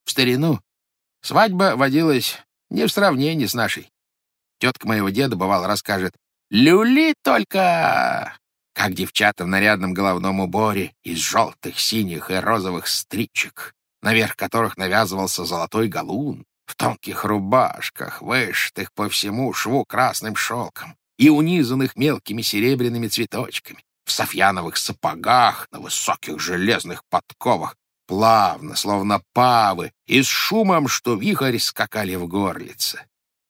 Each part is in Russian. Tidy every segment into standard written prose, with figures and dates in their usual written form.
В старину свадьба водилась не в сравнении с нашей. Тетка моего деда, бывало, расскажет: «Люли только!» Как девчата в нарядном головном уборе из желтых, синих и розовых стричек, наверх которых навязывался золотой галун, в тонких рубашках, вышитых по всему шву красным шелком и унизанных мелкими серебряными цветочками, в софьяновых сапогах, на высоких железных подковах, плавно, словно павы, и с шумом, что вихрь, скакали в горлице.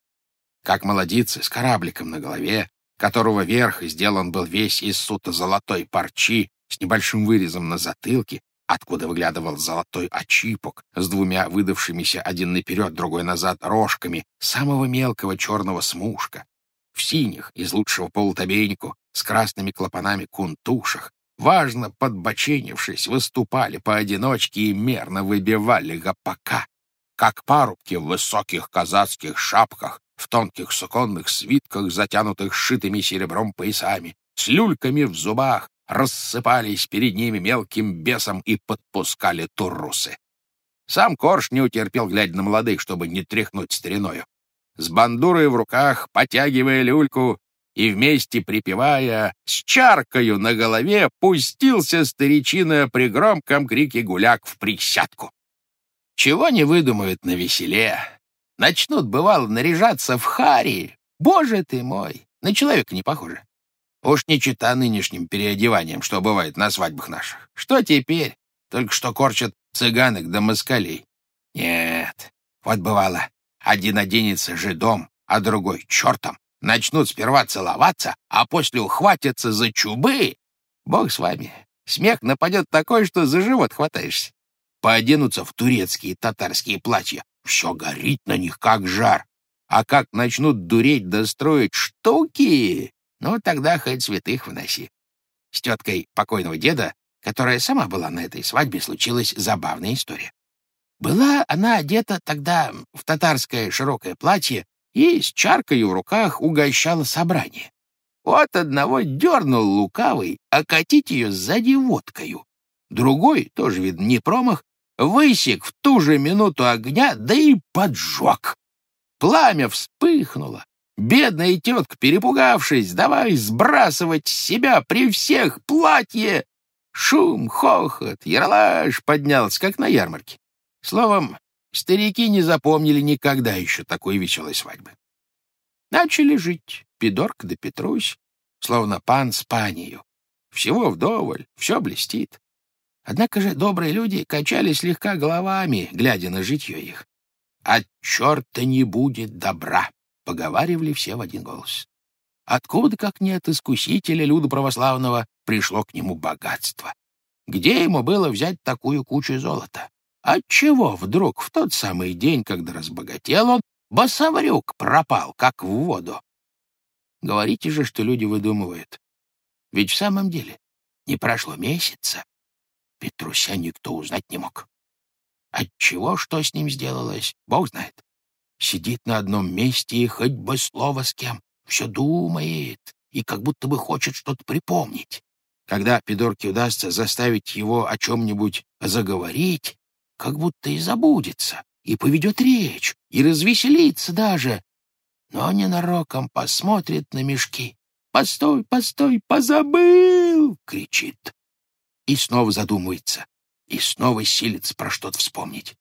Как молодицы с корабликом на голове, которого верх сделан был весь из суто-золотой парчи с небольшим вырезом на затылке, откуда выглядывал золотой очипок с двумя выдавшимися один наперед, другой назад рожками самого мелкого черного смушка, в синих из лучшего полутобейнику с красными клапанами кунтушах, важно подбоченившись, выступали поодиночке и мерно выбивали гопака, как парубки в высоких казацких шапках, в тонких суконных свитках, затянутых сшитыми серебром поясами, с люльками в зубах, рассыпались перед ними мелким бесом и подпускали турусы. Сам Корж не утерпел, глядя на молодых, чтобы не тряхнуть стариною. С бандурой в руках, потягивая люльку и вместе припевая, с чаркою на голове пустился старичина при громком крике гуляк в присядку. Чего не выдумают на веселе. Начнут, бывало, наряжаться в хари. Боже ты мой, на человека не похоже. Уж не чета нынешним переодеванием, что бывает на свадьбах наших. Что теперь? Только что корчат цыганок да москалей. Нет, вот бывало, один оденется жидом, а другой чертом. Начнут сперва целоваться, а после ухватятся за чубы. Бог с вами. Смех нападет такой, что за живот хватаешься. Пооденутся в турецкие татарские платья. Все горит на них, как жар. А как начнут дуреть да строить штуки, ну, тогда хоть святых выноси. С теткой покойного деда, которая сама была на этой свадьбе, случилась забавная история. Была она одета тогда в татарское широкое платье и с чаркой в руках угощала собрание. Вот одного дернул лукавый окатить ее сзади водкою. Другой, тоже, видно, не промах, высек в ту же минуту огня, да и поджег. Пламя вспыхнуло. Бедная тетка, перепугавшись, давай сбрасывать с себя при всех платье. Шум, хохот, яролаж поднялся, как на ярмарке. Словом, старики не запомнили никогда еще такой веселой свадьбы. Начали жить Пидорка да Петрусь, словно пан с панию. Всего вдоволь, все блестит. Однако же добрые люди качали слегка головами, глядя на житье их. «От черта не будет добра», — поговаривали все в один голос. Откуда, как не от искусителя люда православного, пришло к нему богатство? Где ему было взять такую кучу золота? Отчего вдруг в тот самый день, когда разбогател он, босоврюк пропал, как в воду? Говорите же, что люди выдумывают. Ведь в самом деле не прошло месяца. Петруся никто узнать не мог. Отчего, что с ним сделалось, Бог знает. Сидит на одном месте и хоть бы слово с кем, все думает и как будто бы хочет что-то припомнить. Когда Пидорке удастся заставить его о чем-нибудь заговорить, как будто и забудется, и поведет речь, и развеселится даже. Но ненароком посмотрит на мешки. «Постой, постой, позабыл!» — кричит. И снова задумывается, и снова силится про что-то вспомнить.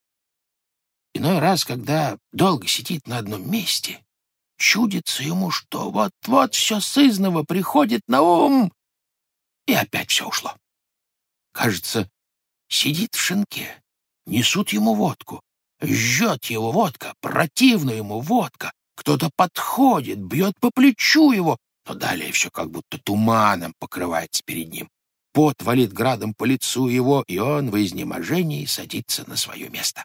Иной раз, когда долго сидит на одном месте, чудится ему, что вот-вот все сызнова приходит на ум, и опять все ушло. Кажется, сидит в шинке, несут ему водку, жжет его водка, противна ему водка, кто-то подходит, бьет по плечу его, но далее все как будто туманом покрывается перед ним. Пот валит градом по лицу его, и он в изнеможении садится на свое место.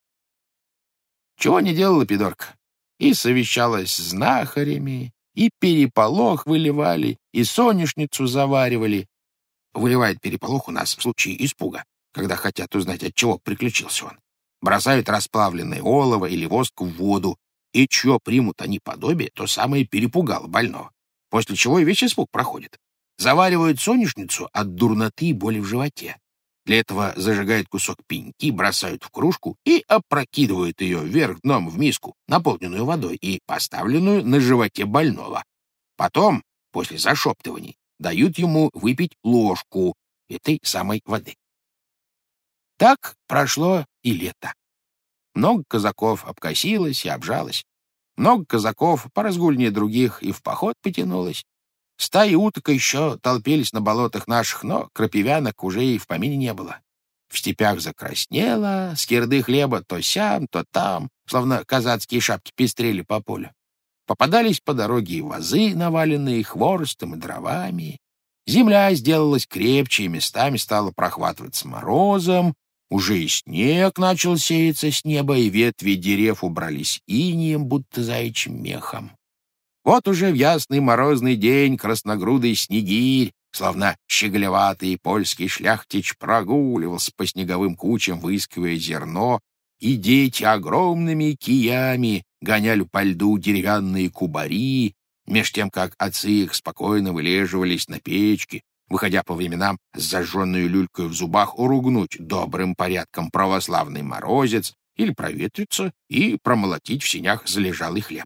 Чего не делала Пидорка? И совещалась с знахарями, и переполох выливали, и соняшницу заваривали. Выливает переполох у нас в случае испуга, когда хотят узнать, от чего приключился он. Бросают расплавленное олово или воск в воду, и чье примут они подобие, то самое перепугало больного, после чего и весь испуг проходит. Заваривают соняшницу от дурноты и боли в животе. Для этого зажигают кусок пеньки, бросают в кружку и опрокидывают ее вверх дном в миску, наполненную водой и поставленную на животе больного. Потом, после зашептываний, дают ему выпить ложку этой самой воды. Так прошло и лето. Много казаков обкосилось и обжалось. Много казаков поразгульнее других и в поход потянулось. Стаи уток еще толпились на болотах наших, но крапивянок уже и в помине не было. В степях закраснело, скирды хлеба то сям, то там, словно казацкие шапки пестрели по полю. Попадались по дороге и вазы, наваленные хворостом и дровами. Земля сделалась крепче и местами стала прохватываться морозом. Уже и снег начал сеяться с неба, и ветви дерев убрались инеем, будто заячьим мехом. Вот уже в ясный морозный день красногрудый снегирь, словно щеголеватый польский шляхтич, прогуливался по снеговым кучам, выискивая зерно, и дети огромными киями гоняли по льду деревянные кубари, меж тем, как отцы их спокойно вылеживались на печке, выходя по временам с зажженной люлькой в зубах уругнуть добрым порядком православный морозец или проветриться и промолотить в сенях залежалый хлеб.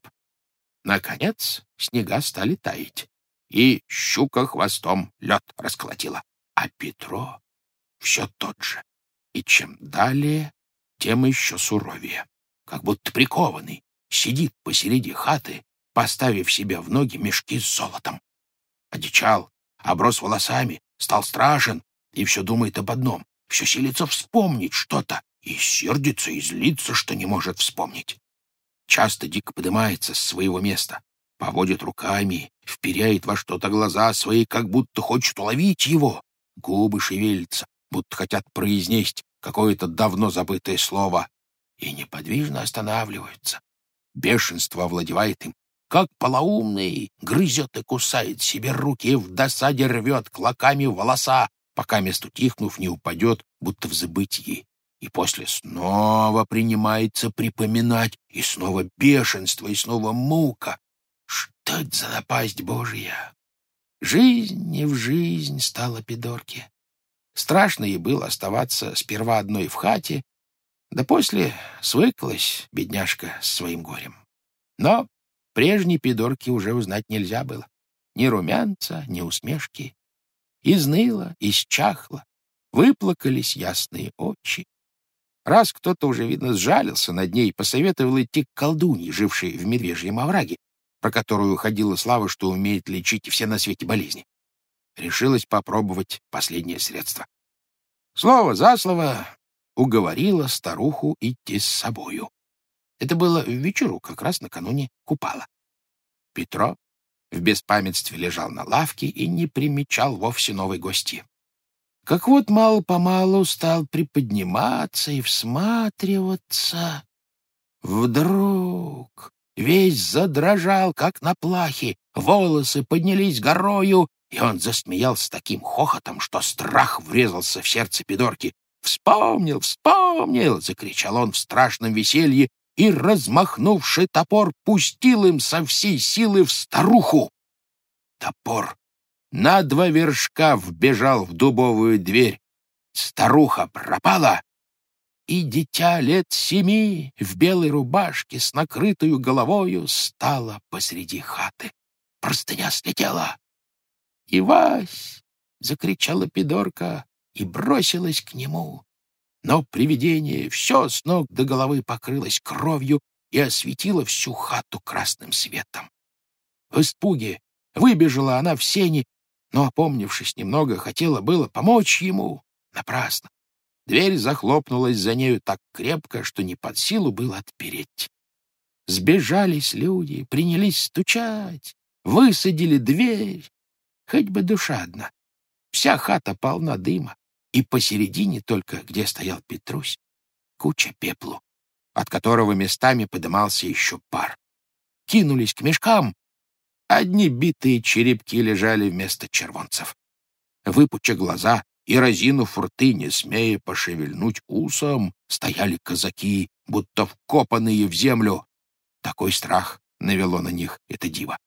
Наконец снега стали таять, и щука хвостом лед расколотила, а Петро все тот же, и чем далее, тем еще суровее, как будто прикованный, сидит посреди хаты, поставив себе в ноги мешки с золотом. Одичал, оброс волосами, стал страшен и все думает об одном, все силится вспомнить что-то и сердится и злится, что не может вспомнить. Часто дико подымается с своего места, поводит руками, вперяет во что-то глаза свои, как будто хочет уловить его. Губы шевелятся, будто хотят произнести какое-то давно забытое слово, и неподвижно останавливаются. Бешенство овладевает им, как полоумный, грызет и кусает себе руки и в досаде рвет клоками волоса, пока мест утихнув не упадет, будто в забытии. И после снова принимается припоминать, и снова бешенство, и снова мука. Что это за напасть Божья? Жизнь не в жизнь стала Пидорке. Страшно ей было оставаться сперва одной в хате, да после свыклась бедняжка с своим горем. Но прежней Пидорки уже узнать нельзя было. Ни румянца, ни усмешки. Изныло, исчахло, выплакались ясные очи. Раз кто-то уже, видно, сжалился над ней и посоветовал идти к колдунье, жившей в Медвежьем овраге, про которую ходила слава, что умеет лечить все на свете болезни. Решилась попробовать последнее средство. Слово за слово уговорила старуху идти с собою. Это было в вечеру, как раз накануне Купала. Петро в беспамятстве лежал на лавке и не примечал вовсе новой гости. Как вот мало-помалу стал приподниматься и всматриваться. Вдруг весь задрожал, как на плахе, волосы поднялись горою, и он засмеялся таким хохотом, что страх врезался в сердце Пидорки. «Вспомнил, вспомнил!» — закричал он в страшном веселье, и, размахнувший топор, пустил им со всей силы в старуху. Топор на 2 вершка вбежал в дубовую дверь. Старуха пропала, и дитя лет 7 в белой рубашке с накрытою головою стало посреди хаты. Простыня слетела. «Ивась!» — закричала Пидорка и бросилась к нему. Но привидение все с ног до головы покрылось кровью и осветило всю хату красным светом. В испуге выбежала она в сени, но, опомнившись немного, хотела было помочь ему. Напрасно. Дверь захлопнулась за нею так крепко, что не под силу было отпереть. Сбежались люди, принялись стучать, высадили дверь. Хоть бы душа одна. Вся хата полна дыма, и посередине только, где стоял Петрусь, куча пеплу, от которого местами подымался еще пар. Кинулись к мешкам. Одни битые черепки лежали вместо червонцев. Выпуча глаза и разинув рты, не смея пошевельнуть усом, стояли казаки, будто вкопанные в землю. Такой страх навело на них это диво.